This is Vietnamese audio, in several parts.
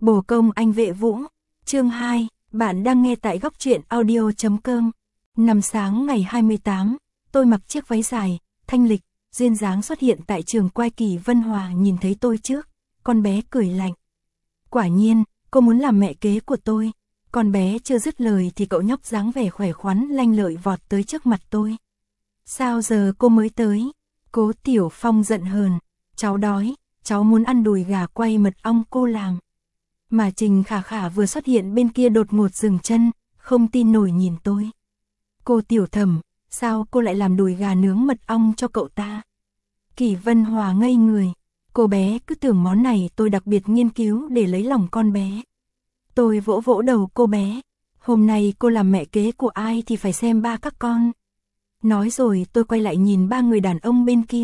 Bồ công anh vệ vũ, chương 2, bạn đang nghe tại góc truyện audio.com. Năm sáng ngày 28, tôi mặc chiếc váy dài, thanh lịch, duyên dáng xuất hiện tại trường quay Kỳ Vân Hòa nhìn thấy tôi trước, con bé cười lạnh. Quả nhiên, cô muốn làm mẹ kế của tôi. Con bé chưa dứt lời thì cậu nhóc dáng vẻ khỏe khoắn lanh lợi vọt tới trước mặt tôi. Sao giờ cô mới tới? Cố Tiểu Phong giận hờn, cháu đói, cháu muốn ăn đùi gà quay mật ong cô làm. Mà Trình Khả Khả vừa xuất hiện bên kia đột ngột dừng chân, không tin nổi nhìn tôi. Cô Tiểu Thẩm, sao cô lại làm đùi gà nướng mật ong cho cậu ta? Kỳ Vân Hòa ngây người, cô bé cứ tưởng món này tôi đặc biệt nghiên cứu để lấy lòng con bé. Tôi vỗ vỗ đầu cô bé, hôm nay cô làm mẹ kế của ai thì phải xem ba các con. Nói rồi tôi quay lại nhìn ba người đàn ông bên kia.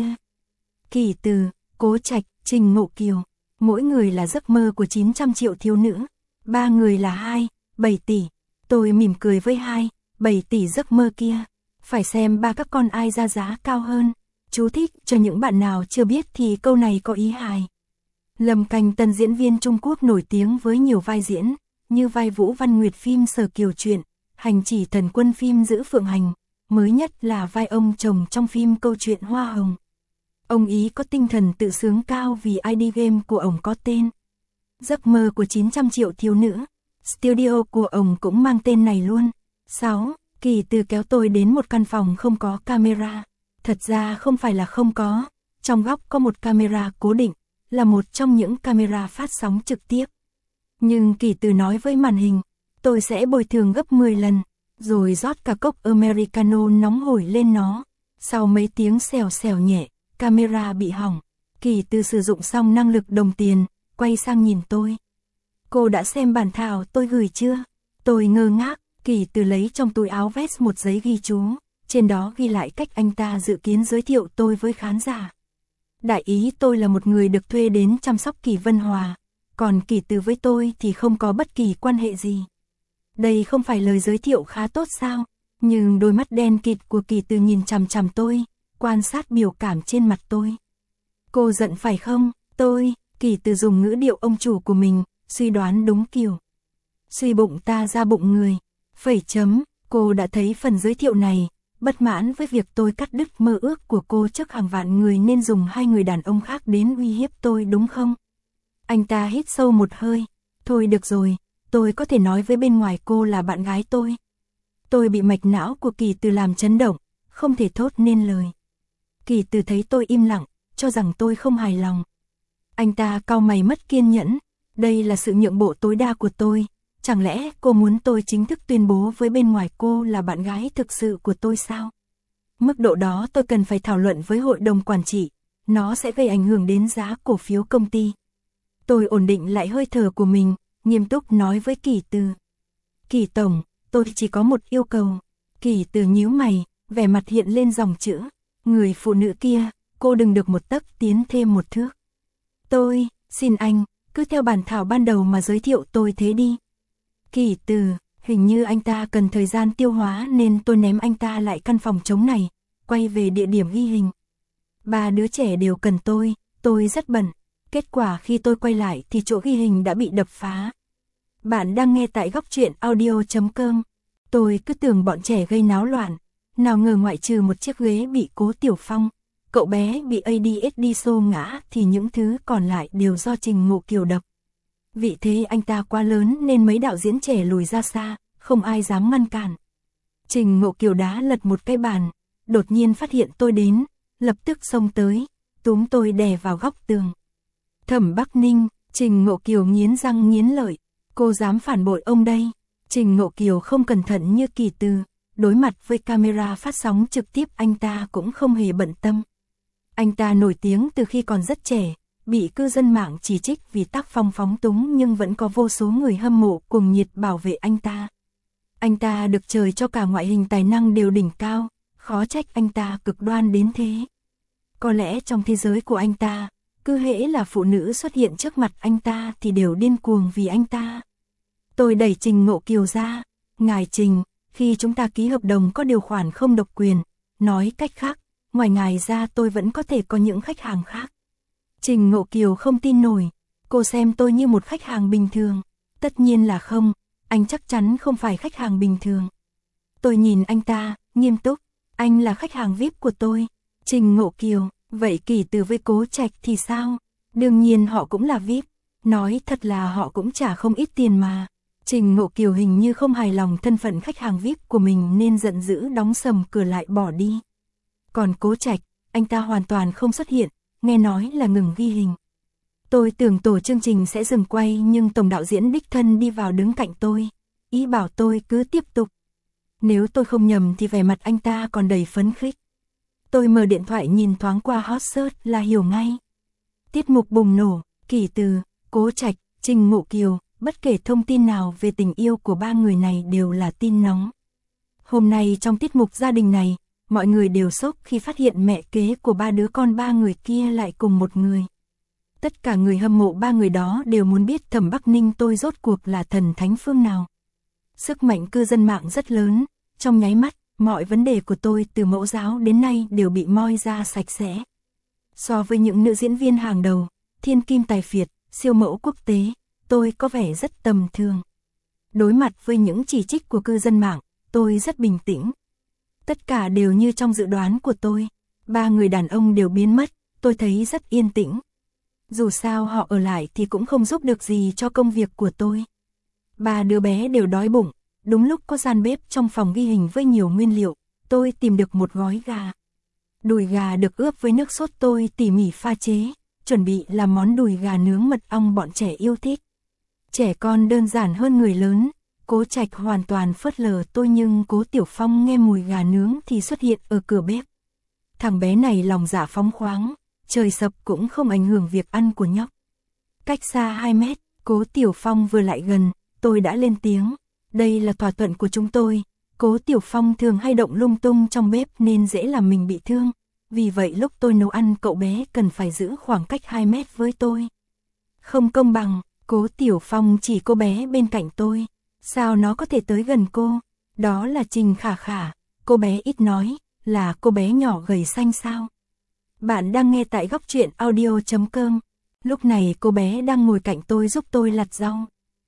Kỳ Từ, Cố Trạch, Trình Ngộ Kiều, mỗi người là giấc mơ của 900 triệu thiếu nữ. Ba người là 7 tỷ. Tôi mỉm cười với 7 tỷ giấc mơ kia. Phải xem ba các con ai ra giá cao hơn. Chú thích cho những bạn nào chưa biết thì câu này có ý hài. Lâm Canh Tân diễn viên Trung Quốc nổi tiếng với nhiều vai diễn, như vai Vũ Văn Nguyệt phim Sở Kiều Truyện, Hành Chỉ Thần Quân phim Giữ Phượng Hành, mới nhất là vai ông chồng trong phim Câu Chuyện Hoa Hồng. Ông ý có tinh thần tự sướng cao vì ID game của ông có tên Giấc mơ của 900 triệu thiếu nữ. Studio của ông cũng mang tên này luôn. 6. Kỳ Từ kéo tôi đến một căn phòng không có camera. Thật ra không phải là không có, trong góc có một camera cố định, là một trong những camera phát sóng trực tiếp. Nhưng Kỳ Từ nói với màn hình, tôi sẽ bồi thường gấp 10 lần, rồi rót cả cốc Americano nóng hổi lên nó. Sau mấy tiếng xèo xèo nhẹ, camera bị hỏng. Kỳ Từ sử dụng xong năng lực đồng tiền, quay sang nhìn tôi. Cô đã xem bản thảo tôi gửi chưa? Tôi ngơ ngác, Kỳ Từ lấy trong túi áo vest một giấy ghi chú, trên đó ghi lại cách anh ta dự kiến giới thiệu tôi với khán giả. Đại ý tôi là một người được thuê đến chăm sóc Kỳ Vân Hòa, còn Kỳ Từ với tôi thì không có bất kỳ quan hệ gì. Đây không phải lời giới thiệu khá tốt sao? Nhưng đôi mắt đen kịt của Kỳ Từ nhìn chằm chằm tôi, quan sát biểu cảm trên mặt tôi. Cô giận phải không? Kỳ Từ dùng ngữ điệu ông chủ của mình, suy đoán đúng kiểu. Suy bụng ta ra bụng người. Cô đã thấy phần giới thiệu này, bất mãn với việc tôi cắt đứt mơ ước của cô trước hàng vạn người nên dùng 2 người đàn ông khác đến uy hiếp tôi đúng không? Anh ta hít sâu một hơi. Thôi được rồi, tôi có thể nói với bên ngoài cô là bạn gái tôi. Tôi bị mạch não của Kỳ Từ làm chấn động, không thể thốt nên lời. Kỳ Từ thấy tôi im lặng, cho rằng tôi không hài lòng. Anh ta cau mày mất kiên nhẫn, đây là sự nhượng bộ tối đa của tôi. Chẳng lẽ cô muốn tôi chính thức tuyên bố với bên ngoài cô là bạn gái thực sự của tôi sao? Mức độ đó tôi cần phải thảo luận với hội đồng quản trị, nó sẽ gây ảnh hưởng đến giá cổ phiếu công ty. Tôi ổn định lại hơi thở của mình, nghiêm túc nói với Kỳ Từ. Kỳ Tổng, tôi chỉ có một yêu cầu. Kỳ Từ nhíu mày, vẻ mặt hiện lên dòng chữ. Người phụ nữ kia, cô đừng được một tấc tiến thêm một thước. Xin anh, cứ theo bản thảo ban đầu mà giới thiệu tôi thế đi. Kỳ Từ, hình như anh ta cần thời gian tiêu hóa nên tôi ném anh ta lại căn phòng trống này, quay về địa điểm ghi hình. 3 đứa trẻ đều cần tôi rất bận. Kết quả khi tôi quay lại thì chỗ ghi hình đã bị đập phá. Bạn đang nghe tại góc truyện audio.com. Tôi cứ tưởng bọn trẻ gây náo loạn, nào ngờ ngoại trừ một chiếc ghế bị Cố Tiểu Phong, cậu bé bị ADHD xô ngã thì những thứ còn lại đều do Trình Ngộ Kiều đập. Vị thế anh ta quá lớn nên mấy đạo diễn trẻ lùi ra xa, không ai dám ngăn cản. Trình Ngộ Kiều đá lật một cái bàn, đột nhiên phát hiện tôi đến, lập tức xông tới, túm tôi đè vào góc tường. Thẩm Bắc Ninh, Trình Ngộ Kiều nghiến răng nghiến lợi, cô dám phản bội ông đây. Trình Ngộ Kiều không cẩn thận như Kỳ Từ, đối mặt với camera phát sóng trực tiếp anh ta cũng không hề bận tâm. Anh ta nổi tiếng từ khi còn rất trẻ, bị cư dân mạng chỉ trích vì tác phong phóng túng nhưng vẫn có vô số người hâm mộ cùng nhiệt bảo vệ anh ta. Anh ta được trời cho cả ngoại hình tài năng đều đỉnh cao, khó trách anh ta cực đoan đến thế. Có lẽ trong thế giới của anh ta, cứ hễ là phụ nữ xuất hiện trước mặt anh ta thì đều điên cuồng vì anh ta. Tôi đẩy Trình Ngộ Kiều ra. Ngài Trình, khi chúng ta ký hợp đồng có điều khoản không độc quyền, nói cách khác, ngoài ngài ra tôi vẫn có thể có những khách hàng khác. Trình Ngộ Kiều không tin nổi. Cô xem tôi như một khách hàng bình thường. Tất nhiên là không, anh chắc chắn không phải khách hàng bình thường. Tôi nhìn anh ta, nghiêm túc, anh là khách hàng VIP của tôi. Trình Ngộ Kiều, vậy Kỳ Từ với Cố Trạch thì sao? Đương nhiên họ cũng là VIP, nói thật là họ cũng trả không ít tiền mà. Trình Ngộ Kiều hình như không hài lòng thân phận khách hàng VIP của mình nên giận dữ đóng sầm cửa lại bỏ đi. Còn Cố Trạch, anh ta hoàn toàn không xuất hiện, nghe nói là ngừng ghi hình. Tôi tưởng tổ chương trình sẽ dừng quay nhưng tổng đạo diễn đích thân đi vào đứng cạnh tôi, ý bảo tôi cứ tiếp tục. Nếu tôi không nhầm thì vẻ mặt anh ta còn đầy phấn khích. Tôi mở điện thoại nhìn thoáng qua hot search là hiểu ngay. Tiết mục bùng nổ, Kỳ Từ, Cố Trạch, Trình Ngộ Kiều, bất kể thông tin nào về tình yêu của ba người này đều là tin nóng. Hôm nay trong tiết mục gia đình này, mọi người đều sốc khi phát hiện mẹ kế của ba đứa con ba người kia lại cùng một người. Tất cả người hâm mộ ba người đó đều muốn biết Thẩm Bắc Ninh tôi rốt cuộc là thần thánh phương nào. Sức mạnh cư dân mạng rất lớn, trong nháy mắt, mọi vấn đề của tôi từ mẫu giáo đến nay đều bị moi ra sạch sẽ. So với những nữ diễn viên hàng đầu, thiên kim tài phiệt, siêu mẫu quốc tế, tôi có vẻ rất tầm thường. Đối mặt với những chỉ trích của cư dân mạng, tôi rất bình tĩnh. Tất cả đều như trong dự đoán của tôi, ba người đàn ông đều biến mất, tôi thấy rất yên tĩnh. Dù sao họ ở lại thì cũng không giúp được gì cho công việc của tôi. Ba đứa bé đều đói bụng, đúng lúc có gian bếp trong phòng ghi hình với nhiều nguyên liệu, tôi tìm được một gói gà. Đùi gà được ướp với nước sốt tôi tỉ mỉ pha chế, chuẩn bị làm món đùi gà nướng mật ong bọn trẻ yêu thích. Trẻ con đơn giản hơn người lớn, Cố Trạch hoàn toàn phớt lờ tôi nhưng Cố Tiểu Phong nghe mùi gà nướng thì xuất hiện ở cửa bếp. Thằng bé này lòng dạ phóng khoáng, trời sập cũng không ảnh hưởng việc ăn của nhóc. Cách xa 2 mét, Cố Tiểu Phong vừa lại gần, tôi đã lên tiếng. Đây là thỏa thuận của chúng tôi. Cố Tiểu Phong thường hay động lung tung trong bếp nên dễ làm mình bị thương. Vì vậy lúc tôi nấu ăn cậu bé cần phải giữ khoảng cách 2 mét với tôi. Không công bằng, Cố Tiểu Phong chỉ cô bé bên cạnh tôi. Sao nó có thể tới gần cô? Đó là Trình Khả Khả. Cô bé ít nói, là cô bé nhỏ gầy xanh sao? Bạn đang nghe tại góc truyện audio.com. Lúc này cô bé đang ngồi cạnh tôi giúp tôi lặt rau.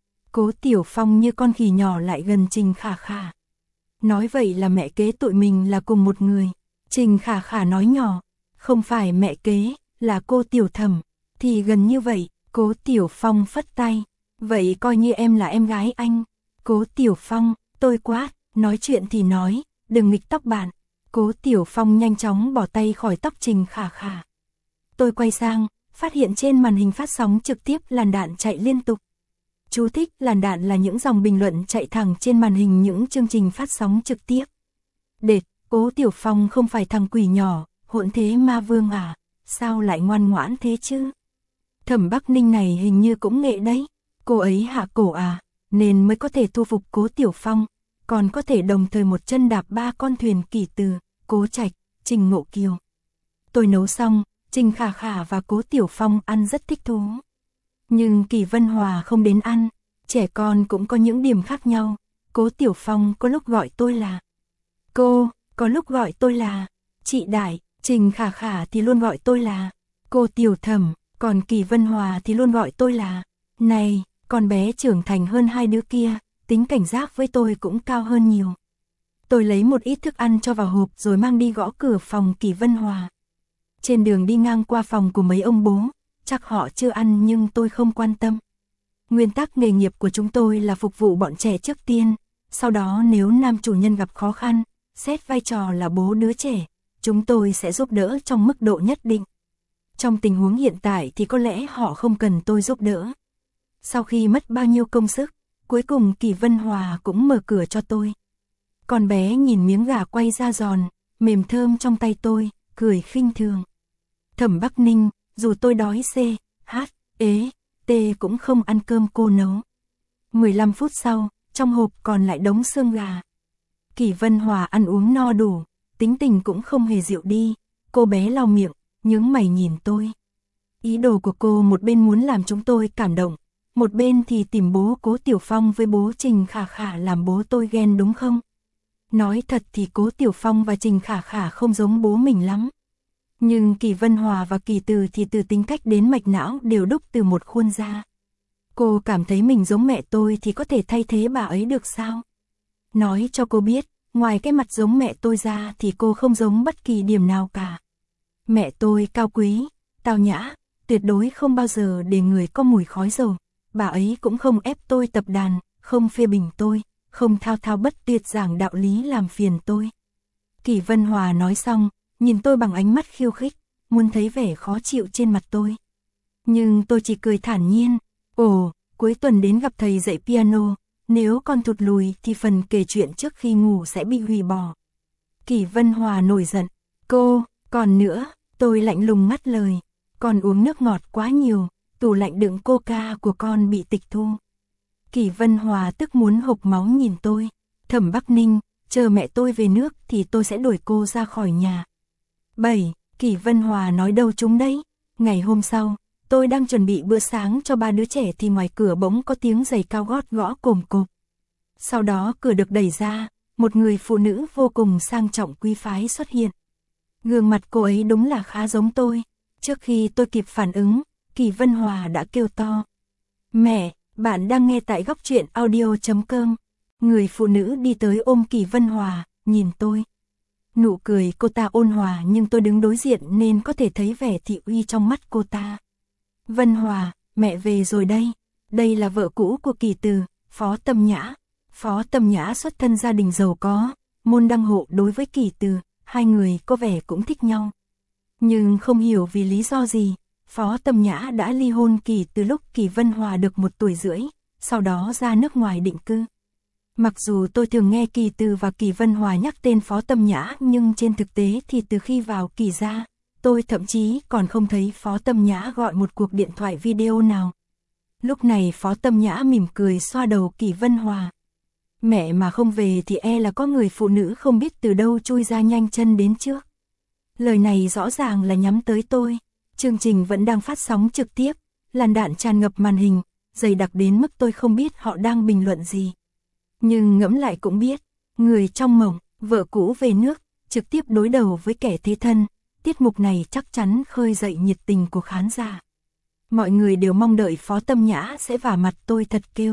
Cố Tiểu Phong như con khỉ nhỏ lại gần Trình Khả Khả. Nói vậy là mẹ kế tụi mình là cùng một người. Trình Khả Khả nói nhỏ, không phải mẹ kế, là cô Tiểu Thẩm. Thì gần như vậy, Cố Tiểu Phong phất tay. Vậy coi như em là em gái anh. Cố Tiểu Phong, tôi quát, nói chuyện thì nói, đừng nghịch tóc bạn. Cố Tiểu Phong nhanh chóng bỏ tay khỏi tóc Trình Khả Khả. Tôi quay sang, phát hiện trên màn hình phát sóng trực tiếp làn đạn chạy liên tục. Chú thích làn đạn là những dòng bình luận chạy thẳng trên màn hình những chương trình phát sóng trực tiếp. Đệt, Cố Tiểu Phong không phải thằng quỷ nhỏ, hỗn thế ma vương à, sao lại ngoan ngoãn thế chứ? Thẩm Bắc Ninh này hình như cũng nghệ đấy, cô ấy hạ cổ à, nên mới có thể thu phục Cố Tiểu Phong, còn có thể đồng thời một chân đạp ba con thuyền Kỳ Từ, Cố Trạch, Trình Ngộ Kiều. Tôi nấu xong, Trình Khả Khả và Cố Tiểu Phong ăn rất thích thú. Nhưng Kỳ Vân Hòa không đến ăn, trẻ con cũng có những điểm khác nhau. Cố Tiểu Phong có lúc gọi tôi là cô, có lúc gọi tôi là chị Đại, Trình Khả Khả thì luôn gọi tôi là cô Tiểu Thẩm, còn Kỳ Vân Hòa thì luôn gọi tôi là này. Con bé trưởng thành hơn hai đứa kia, tính cảnh giác với tôi cũng cao hơn nhiều. Tôi lấy một ít thức ăn cho vào hộp rồi mang đi gõ cửa phòng Kỳ Vân Hòa. Trên đường đi ngang qua phòng của mấy ông bố, chắc họ chưa ăn nhưng tôi không quan tâm. Nguyên tắc nghề nghiệp của chúng tôi là phục vụ bọn trẻ trước tiên, sau đó nếu nam chủ nhân gặp khó khăn, xét vai trò là bố đứa trẻ, chúng tôi sẽ giúp đỡ trong mức độ nhất định. Trong tình huống hiện tại thì có lẽ họ không cần tôi giúp đỡ. Sau khi mất bao nhiêu công sức, cuối cùng Kỳ Vân Hòa cũng mở cửa cho tôi. Con bé nhìn miếng gà quay ra giòn, mềm thơm trong tay tôi, cười khinh thường. Thẩm Bắc Ninh, dù tôi đói CHT cũng không ăn cơm cô nấu. 15 phút sau, trong hộp còn lại đống xương gà. Kỳ Vân Hòa ăn uống no đủ, tính tình cũng không hề dịu đi. Cô bé lau miệng, nhướng mày nhìn tôi. Ý đồ của cô một bên muốn làm chúng tôi cảm động, một bên thì tìm bố Cố Tiểu Phong với bố Trình Khả Khả làm bố tôi ghen đúng không? Nói thật thì Cố Tiểu Phong và Trình Khả Khả không giống bố mình lắm. Nhưng Kỳ Vân Hòa và Kỳ Từ thì từ tính cách đến mạch não đều đúc từ một khuôn ra. Cô cảm thấy mình giống mẹ tôi thì có thể thay thế bà ấy được sao? Nói cho cô biết, ngoài cái mặt giống mẹ tôi ra thì cô không giống bất kỳ điểm nào cả. Mẹ tôi cao quý, tao nhã, tuyệt đối không bao giờ để người có mùi khói dầu. Bà ấy cũng không ép tôi tập đàn, không phê bình tôi, không thao thao bất tuyệt giảng đạo lý làm phiền tôi. Kỳ Vân Hòa nói xong, nhìn tôi bằng ánh mắt khiêu khích, muốn thấy vẻ khó chịu trên mặt tôi. Nhưng tôi chỉ cười thản nhiên, ồ, cuối tuần đến gặp thầy dạy piano, nếu con thụt lùi thì phần kể chuyện trước khi ngủ sẽ bị hủy bỏ. Kỳ Vân Hòa nổi giận, cô, còn nữa, tôi lạnh lùng ngắt lời, con uống nước ngọt quá nhiều, tủ lạnh đựng coca của con bị tịch thu. Kỳ Vân Hòa tức muốn hộc máu nhìn tôi, Thẩm Bắc Ninh, chờ mẹ tôi về nước thì tôi sẽ đuổi cô ra khỏi nhà. 7. Kỳ Vân Hòa nói đâu chúng đấy. Ngày hôm sau, tôi đang chuẩn bị bữa sáng cho 3 đứa trẻ thì ngoài cửa bỗng có tiếng giày cao gót gõ cồm cộp. Sau đó cửa được đẩy ra, một người phụ nữ vô cùng sang trọng quý phái xuất hiện. Gương mặt cô ấy đúng là khá giống tôi. Trước khi tôi kịp phản ứng, Kỳ Vân Hòa đã kêu to. Mẹ, bạn đang nghe tại góc truyện audio.com. Người phụ nữ đi tới ôm Kỳ Vân Hòa, nhìn tôi. Nụ cười cô ta ôn hòa nhưng tôi đứng đối diện nên có thể thấy vẻ thị uy trong mắt cô ta. Vân Hòa, mẹ về rồi đây. Đây là vợ cũ của Kỳ Từ, Phó Tâm Nhã. Phó Tâm Nhã xuất thân gia đình giàu có, môn đăng hộ đối với Kỳ Từ, hai người có vẻ cũng thích nhau. Nhưng không hiểu vì lý do gì, Phó Tâm Nhã đã ly hôn Kỳ Từ lúc Kỳ Vân Hòa được 1 tuổi rưỡi, sau đó ra nước ngoài định cư. Mặc dù tôi thường nghe Kỳ Từ và Kỳ Vân Hòa nhắc tên Phó Tâm Nhã nhưng trên thực tế thì từ khi vào Kỳ gia, tôi thậm chí còn không thấy Phó Tâm Nhã gọi một cuộc điện thoại video nào. Lúc này Phó Tâm Nhã mỉm cười xoa đầu Kỳ Vân Hòa. Mẹ mà không về thì e là có người phụ nữ không biết từ đâu chui ra nhanh chân đến trước. Lời này rõ ràng là nhắm tới tôi. Chương trình vẫn đang phát sóng trực tiếp, làn đạn tràn ngập màn hình, dày đặc đến mức tôi không biết họ đang bình luận gì. Nhưng ngẫm lại cũng biết, người trong mộng, vợ cũ về nước, trực tiếp đối đầu với kẻ thế thân, tiết mục này chắc chắn khơi dậy nhiệt tình của khán giả. Mọi người đều mong đợi Phó Tâm Nhã sẽ vả mặt tôi thật kêu.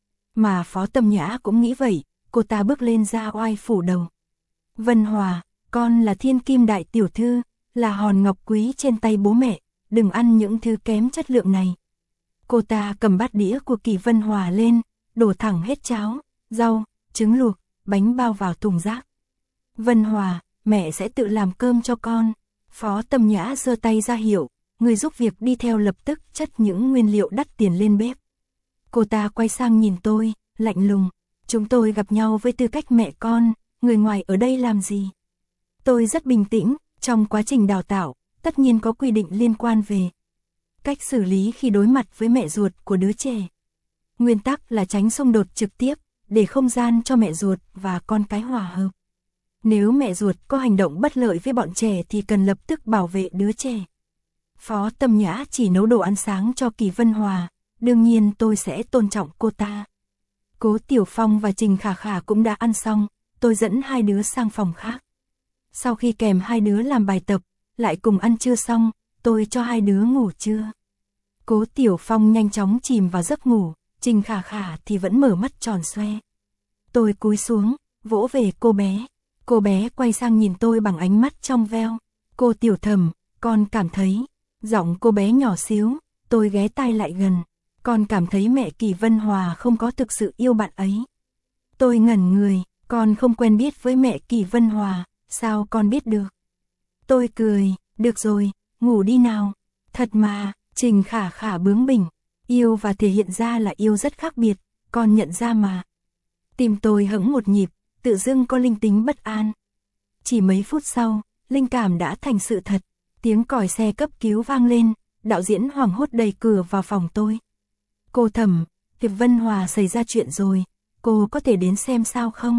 Mà Phó Tâm Nhã cũng nghĩ vậy, cô ta bước lên ra oai phủ đầu. Vân Hòa, con là thiên kim đại tiểu thư, là hòn ngọc quý trên tay bố mẹ, đừng ăn những thứ kém chất lượng này. Cô ta cầm bát đĩa của Kỳ Vân Hòa lên, đổ thẳng hết cháo, rau, trứng luộc, bánh bao vào thùng rác. Vân Hòa, mẹ sẽ tự làm cơm cho con. Phó Tâm Nhã giơ tay ra hiệu, người giúp việc đi theo lập tức chất những nguyên liệu đắt tiền lên bếp. Cô ta quay sang nhìn tôi, lạnh lùng. Chúng tôi gặp nhau với tư cách mẹ con, người ngoài ở đây làm gì? Tôi rất bình tĩnh, trong quá trình đào tạo, tất nhiên có quy định liên quan về cách xử lý khi đối mặt với mẹ ruột của đứa trẻ. Nguyên tắc là tránh xung đột trực tiếp, để không gian cho mẹ ruột và con cái hòa hợp. Nếu mẹ ruột có hành động bất lợi với bọn trẻ thì cần lập tức bảo vệ đứa trẻ. Phó Tâm Nhã chỉ nấu đồ ăn sáng cho Kỳ Vân Hòa, đương nhiên tôi sẽ tôn trọng cô ta. Cố Tiểu Phong và Trình Khả Khả cũng đã ăn xong, tôi dẫn hai đứa sang phòng khác. Sau khi kèm hai đứa làm bài tập, lại cùng ăn trưa xong, tôi cho hai đứa ngủ trưa. Cố Tiểu Phong nhanh chóng chìm vào giấc ngủ, Trình Khả Khả thì vẫn mở mắt tròn xoe. Tôi cúi xuống, vỗ về cô bé. Cô bé quay sang nhìn tôi bằng ánh mắt trong veo. Cô Tiểu Thẩm, con cảm thấy... Giọng cô bé nhỏ xíu, tôi ghé tai lại gần. Con cảm thấy mẹ Kỳ Vân Hòa không có thực sự yêu bạn ấy. Tôi ngẩn người, con không quen biết với mẹ Kỳ Vân Hòa, sao con biết được? Tôi cười, được rồi, ngủ đi nào. Thật mà, Trình Khả Khả bướng bỉnh, yêu và thể hiện ra là yêu rất khác biệt, con nhận ra mà. Tim tôi hững một nhịp, tự dưng có linh tính bất an. Chỉ mấy phút sau, linh cảm đã thành sự thật. Tiếng còi xe cấp cứu vang lên, đạo diễn hoảng hốt đẩy cửa vào phòng tôi. Cô Thẩm, việc Vân Hòa xảy ra chuyện rồi, cô có thể đến xem sao không?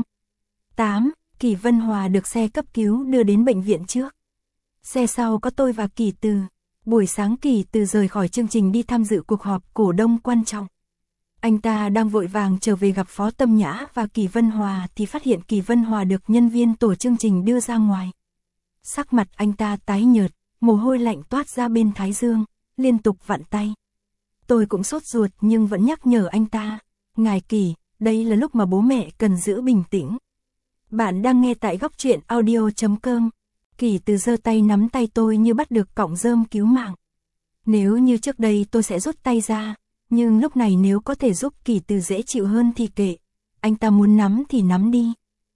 8. Kỳ Vân Hòa được xe cấp cứu đưa đến bệnh viện trước. Xe sau có tôi và Kỳ Từ. Buổi sáng Kỳ Từ rời khỏi chương trình đi tham dự cuộc họp cổ đông quan trọng. Anh ta đang vội vàng trở về gặp Phó Tâm Nhã và Kỳ Vân Hòa thì phát hiện Kỳ Vân Hòa được nhân viên tổ chương trình đưa ra ngoài. Sắc mặt anh ta tái nhợt, mồ hôi lạnh toát ra bên thái dương, liên tục vặn tay. Tôi cũng sốt ruột nhưng vẫn nhắc nhở anh ta, ngài Kỳ, đây là lúc mà bố mẹ cần giữ bình tĩnh. Bạn đang nghe tại góc truyện audio.com. Kỳ Từ giơ tay nắm tay tôi như bắt được cọng rơm cứu mạng. Nếu như trước đây tôi sẽ rút tay ra, nhưng lúc này nếu có thể giúp Kỳ Từ dễ chịu hơn thì kệ, anh ta muốn nắm thì nắm đi.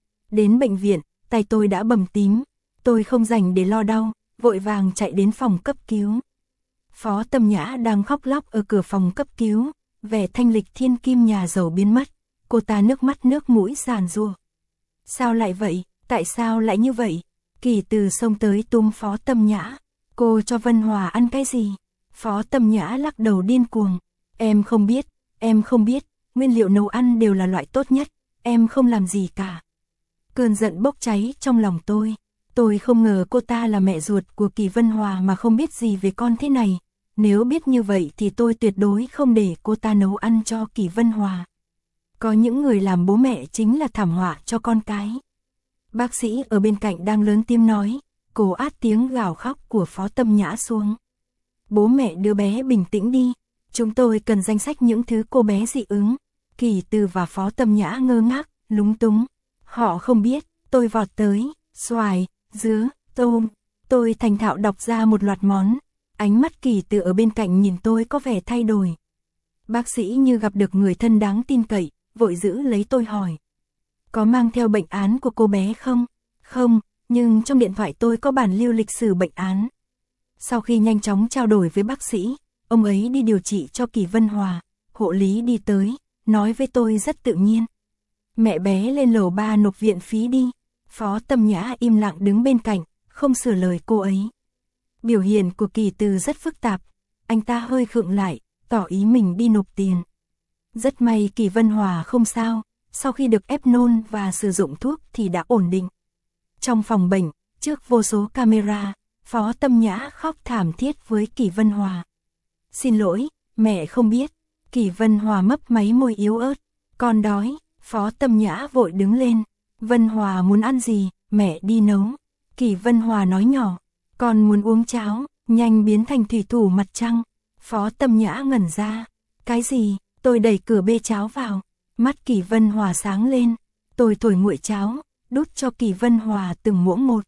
Đến bệnh viện, tay tôi đã bầm tím, tôi không rảnh để lo đau, vội vàng chạy đến phòng cấp cứu. Phó Tâm Nhã đang khóc lóc ở cửa phòng cấp cứu, vẻ thanh lịch thiên kim nhà giàu biến mất, cô ta nước mắt nước mũi giàn giụa. Sao lại vậy, tại sao lại như vậy? Kỳ Từ xông tới túm Phó Tâm Nhã, cô cho Vân Hòa ăn cái gì? Phó Tâm Nhã lắc đầu điên cuồng, em không biết, nguyên liệu nấu ăn đều là loại tốt nhất, em không làm gì cả. Cơn giận bốc cháy trong lòng tôi không ngờ cô ta là mẹ ruột của Kỳ Vân Hòa mà không biết gì về con thế này, nếu biết như vậy thì tôi tuyệt đối không để cô ta nấu ăn cho Kỳ Vân Hòa. Có những người làm bố mẹ chính là thảm họa cho con cái. Bác sĩ ở bên cạnh đang lớn tiếng nói, cố át tiếng gào khóc của Phó Tâm Nhã xuống. Bố mẹ đứa bé bình tĩnh đi, chúng tôi cần danh sách những thứ cô bé dị ứng. Kỳ Từ và Phó Tâm Nhã ngơ ngác, lúng túng. Họ không biết, tôi vọt tới, xoài, dứa, tôm. Tôi thành thạo đọc ra một loạt món. Ánh mắt Kỳ Từ ở bên cạnh nhìn tôi có vẻ thay đổi. Bác sĩ như gặp được người thân đáng tin cậy, vội giữ lấy tôi hỏi. Có mang theo bệnh án của cô bé không? Không, nhưng trong điện thoại tôi có bản lưu lịch sử bệnh án. Sau khi nhanh chóng trao đổi với bác sĩ, ông ấy đi điều trị cho Kỳ Vân Hòa, hộ lý đi tới, nói với tôi rất tự nhiên. Mẹ bé lên lầu 3 nộp viện phí đi. Phó Tâm Nhã im lặng đứng bên cạnh, không sửa lời cô ấy. Biểu hiện của Kỳ Từ rất phức tạp, anh ta hơi khựng lại, tỏ ý mình đi nộp tiền. Rất may Kỳ Vân Hòa không sao, sau khi được ép nôn và sử dụng thuốc thì đã ổn định. Trong phòng bệnh, trước vô số camera, Phó Tâm Nhã khóc thảm thiết với Kỳ Vân Hòa. Xin lỗi, mẹ không biết. Kỳ Vân Hòa mấp máy môi yếu ớt. Con đói. Phó Tâm Nhã vội đứng lên. Vân Hòa muốn ăn gì, mẹ đi nấu. Kỳ Vân Hòa nói nhỏ. Con muốn uống cháo, nhanh biến thành thủy thủ mặt trăng. Phó Tâm Nhã ngẩn ra. Cái gì? Tôi đẩy cửa bê cháo vào. Mắt Kỳ Vân Hòa sáng lên. Tôi thổi nguội cháo, đút cho Kỳ Vân Hòa từng muỗng một.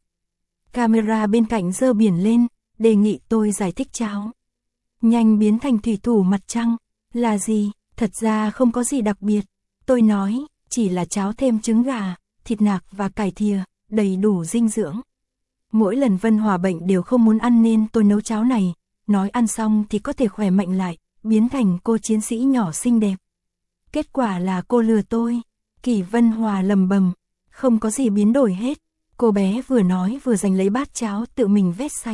Camera bên cạnh giơ biển lên, đề nghị tôi giải thích cháo. Nhanh biến thành thủy thủ mặt trăng, là gì? Thật ra không có gì đặc biệt. Tôi nói, chỉ là cháo thêm trứng gà, thịt nạc và cải thìa, đầy đủ dinh dưỡng. Mỗi lần Vân Hòa bệnh đều không muốn ăn nên tôi nấu cháo này, nói ăn xong thì có thể khỏe mạnh lại, biến thành cô chiến sĩ nhỏ xinh đẹp. Kết quả là cô lừa tôi. Kỳ Vân Hòa lầm bầm, không có gì biến đổi hết. Cô bé vừa nói vừa giành lấy bát cháo tự mình vét sạch.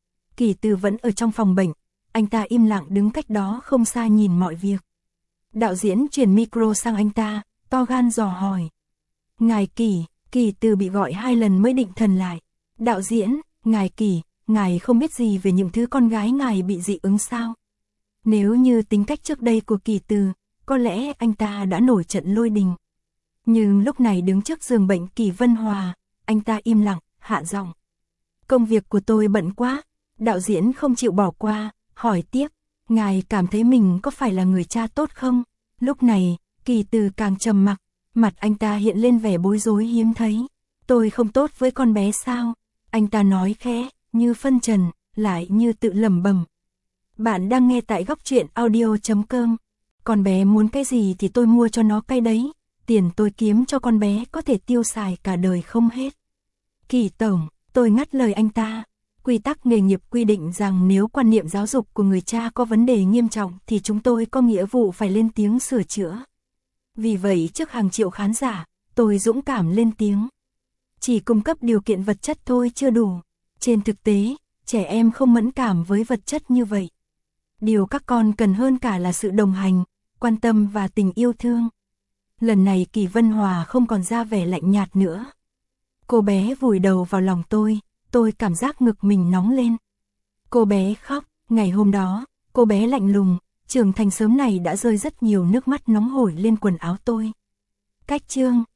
Kỳ Từ vẫn ở trong phòng bệnh, anh ta im lặng đứng cách đó không xa nhìn mọi việc. Đạo diễn chuyển micro sang anh ta, to gan dò hỏi. Ngài Kỳ, Kỳ Từ bị gọi 2 lần mới định thần lại. Đạo diễn, ngài Kỳ, ngài không biết gì về những thứ con gái ngài bị dị ứng sao? Nếu như tính cách trước đây của Kỳ Từ, có lẽ anh ta đã nổi trận lôi đình. Nhưng lúc này đứng trước giường bệnh Kỳ Vân Hòa, anh ta im lặng, hạ giọng. Công việc của tôi bận quá. Đạo diễn không chịu bỏ qua, hỏi tiếp. Ngài cảm thấy mình có phải là người cha tốt không? Lúc này, Kỳ Từ càng trầm mặc, mặt anh ta hiện lên vẻ bối rối hiếm thấy. Tôi không tốt với con bé sao? Anh ta nói khẽ, như phân trần, lại như tự lẩm bẩm. Bạn đang nghe tại góc truyện audio.com. Con bé muốn cái gì thì tôi mua cho nó cái đấy. Tiền tôi kiếm cho con bé có thể tiêu xài cả đời không hết. Kỳ tổng, tôi ngắt lời anh ta. Quy tắc nghề nghiệp quy định rằng nếu quan niệm giáo dục của người cha có vấn đề nghiêm trọng thì chúng tôi có nghĩa vụ phải lên tiếng sửa chữa. Vì vậy trước hàng triệu khán giả, tôi dũng cảm lên tiếng. Chỉ cung cấp điều kiện vật chất thôi chưa đủ. Trên thực tế, trẻ em không mẫn cảm với vật chất như vậy. Điều các con cần hơn cả là sự đồng hành, quan tâm và tình yêu thương. Lần này Kỳ Vân Hòa không còn ra vẻ lạnh nhạt nữa. Cô bé vùi đầu vào lòng tôi cảm giác ngực mình nóng lên. Cô bé khóc, ngày hôm đó, cô bé lạnh lùng, trưởng thành sớm này đã rơi rất nhiều nước mắt nóng hổi lên quần áo tôi. Cách chương